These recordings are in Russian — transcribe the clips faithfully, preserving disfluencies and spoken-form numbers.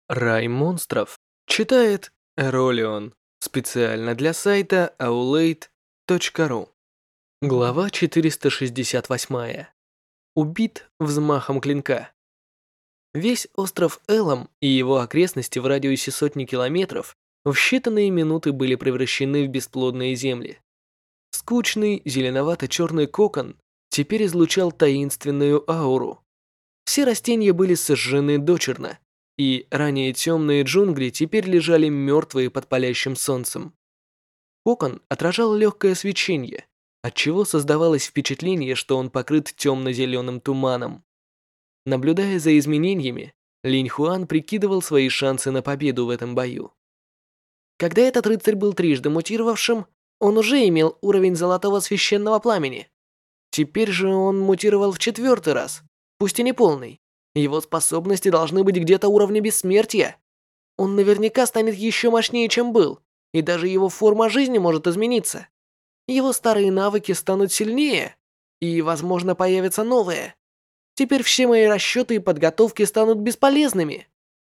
Рай монстров читает Эролион специально для сайта аулейт точка ру. Глава четыреста шестьдесят восемь. Убит взмахом клинка. Весь остров Элам и его окрестности в радиусе сотни километров в считанные минуты были превращены в бесплодные земли. Скучный зеленовато-черный кокон теперь излучал таинственную ауру. Все растения были сожжены дочерно, и ранее темные джунгли теперь лежали мертвые под палящим солнцем. Кокон отражал легкое свечение, отчего создавалось впечатление, что он покрыт темно-зеленым туманом. Наблюдая за изменениями, Линь Хуан прикидывал свои шансы на победу в этом бою. Когда этот рыцарь был трижды мутировавшим, он уже имел уровень золотого священного пламени. Теперь же он мутировал в четвертый раз, пусть и не полный. Его способности должны быть где-то уровня бессмертия. Он наверняка станет еще мощнее, чем был, и даже его форма жизни может измениться. Его старые навыки станут сильнее, и, возможно, появятся новые. Теперь все мои расчеты и подготовки станут бесполезными.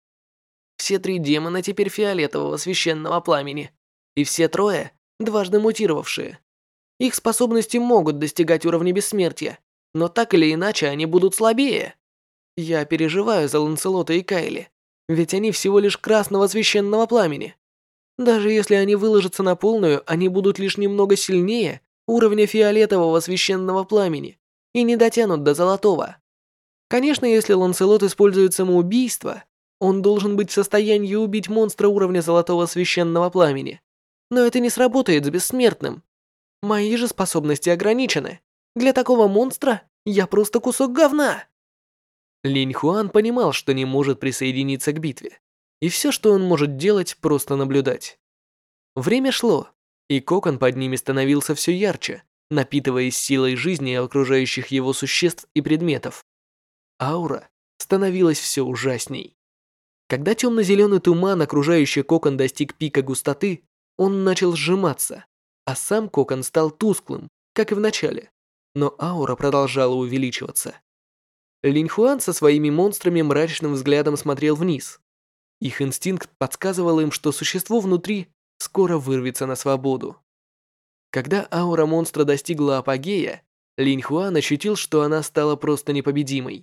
Все три демона теперь фиолетового священного пламени, и все трое дважды мутировавшие. Их способности могут достигать уровня бессмертия, но так или иначе они будут слабее. Я переживаю за Ланселота и Кайли, ведь они всего лишь красного священного пламени. Даже если они выложатся на полную, они будут лишь немного сильнее уровня фиолетового священного пламени и не дотянут до золотого. Конечно, если Ланселот использует самоубийство, он должен быть в состоянии убить монстра уровня золотого священного пламени. Но это не сработает с бессмертным. Мои же способности ограничены. Для такого монстра я просто кусок говна. Линь Хуан понимал, что не может присоединиться к битве, и все, что он может делать, просто наблюдать. Время шло, и кокон под ними становился все ярче, напитываясь силой жизни окружающих его существ и предметов. Аура становилась все ужасней. Когда темно-зеленый туман, окружающий кокон, достиг пика густоты, он начал сжиматься, а сам кокон стал тусклым, как и в начале, но аура продолжала увеличиваться. Линь Хуан со своими монстрами мрачным взглядом смотрел вниз. Их инстинкт подсказывал им, что существо внутри скоро вырвется на свободу. Когда аура монстра достигла апогея, Линь Хуан ощутил, что она стала просто непобедимой.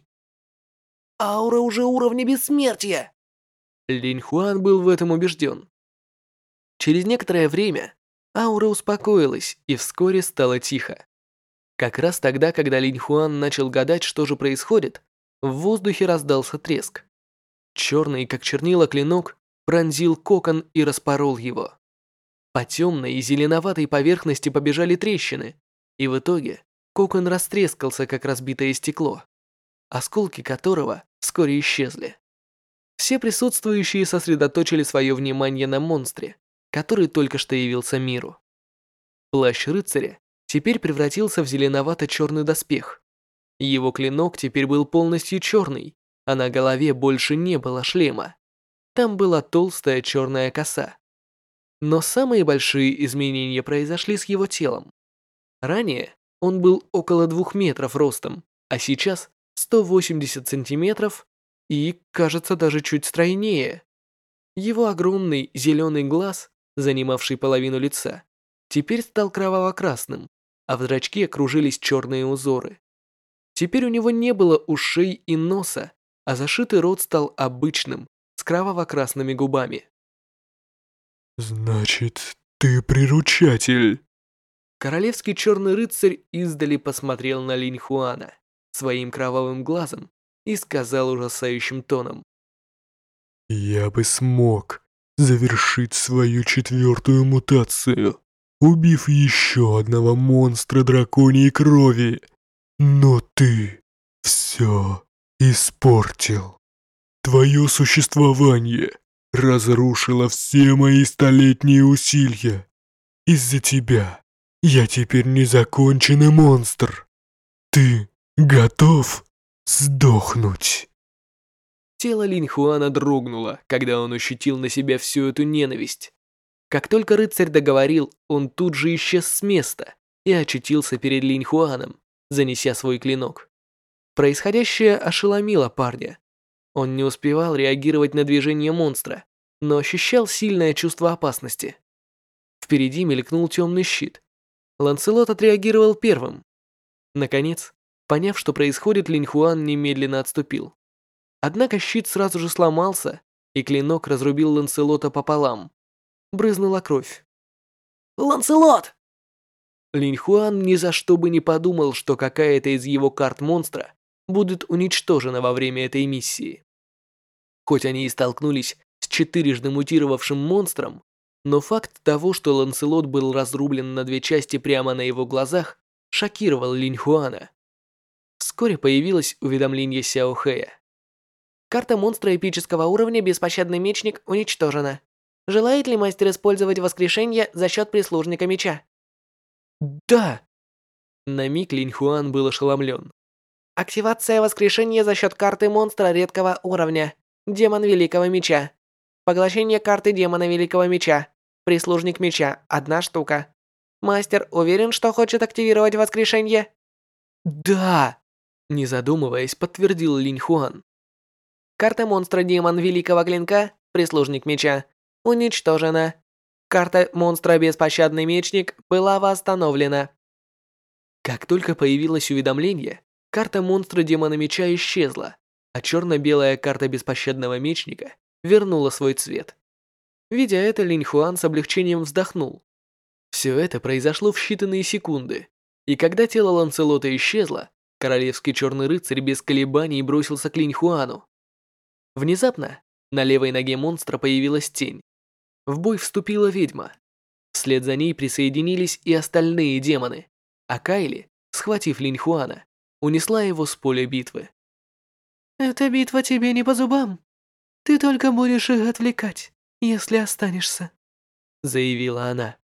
«Аура уже уровня бессмертия!» Линь Хуан был в этом убежден. Через некоторое время аура успокоилась и вскоре стало тихо. Как раз тогда, когда Линь Хуан начал гадать, что же происходит, в воздухе раздался треск. Черный, как чернила, клинок пронзил кокон и распорол его. По темной и зеленоватой поверхности побежали трещины, и в итоге кокон растрескался, как разбитое стекло, осколки которого вскоре исчезли. Все присутствующие сосредоточили свое внимание на монстре, который только что явился миру. Плащ рыцаря теперь превратился в зеленовато-черный доспех. Его клинок теперь был полностью черный, а на голове больше не было шлема. Там была толстая черная коса. Но самые большие изменения произошли с его телом. Ранее он был около двух метров ростом, а сейчас сто восемьдесят сантиметров и, кажется, даже чуть стройнее. Его огромный зеленый глаз, занимавший половину лица, теперь стал кроваво-красным, а в зрачке кружились черные узоры. Теперь у него не было ушей и носа, а зашитый рот стал обычным, с кроваво-красными губами. «Значит, ты приручатель?» Королевский черный рыцарь издали посмотрел на Линь Хуана своим кровавым глазом и сказал ужасающим тоном. «Я бы смог завершить свою четвертую мутацию, убив еще одного монстра драконьей крови, но ты все испортил. Твое существование разрушило все мои столетние усилия. Из-за тебя я теперь незаконченный монстр. Ты готов сдохнуть?» Тело Линь Хуана дрогнуло, когда он ощутил на себя всю эту ненависть. Как только рыцарь договорил, он тут же исчез с места и очутился перед Линь Хуаном, занеся свой клинок. Происходящее ошеломило парня. Он не успевал реагировать на движение монстра, но ощущал сильное чувство опасности. Впереди мелькнул темный щит. Ланселот отреагировал первым. Наконец, поняв, что происходит, Линь Хуан немедленно отступил. Однако щит сразу же сломался, и клинок разрубил Ланселота пополам. Брызнула кровь. «Ланселот!» Линь Хуан ни за что бы не подумал, что какая-то из его карт монстра будет уничтожена во время этой миссии. Хоть они и столкнулись с четырежды мутировавшим монстром, но факт того, что Ланселот был разрублен на две части прямо на его глазах, шокировал Линь Хуана. Вскоре появилось уведомление Сяо Хэя. Карта монстра эпического уровня «Беспощадный мечник» уничтожена. Желает ли мастер использовать воскрешение за счет прислужника меча? Да! На миг Линь Хуан был ошеломлен. Активация воскрешения за счет карты монстра редкого уровня. Демон Великого Меча. Поглощение карты Демона Великого Меча. Прислужник меча. Одна штука. Мастер уверен, что хочет активировать воскрешение? Да! Не задумываясь, подтвердил Линь Хуан. Карта монстра Демон Великого Клинка. Прислужник меча. Уничтожена. Карта монстра Беспощадный Мечник была восстановлена. Как только появилось уведомление, карта монстра Демона Меча исчезла, а черно-белая карта Беспощадного Мечника вернула свой цвет. Видя это, Линь Хуан с облегчением вздохнул. Все это произошло в считанные секунды, и когда тело Ланселота исчезло, королевский черный рыцарь без колебаний бросился к Линь Хуану. Внезапно на левой ноге монстра появилась тень. В бой вступила ведьма. Вслед за ней присоединились и остальные демоны, а Кайли, схватив Линь Хуана, унесла его с поля битвы. «Эта битва тебе не по зубам. Ты только будешь их отвлекать, если останешься», — заявила она.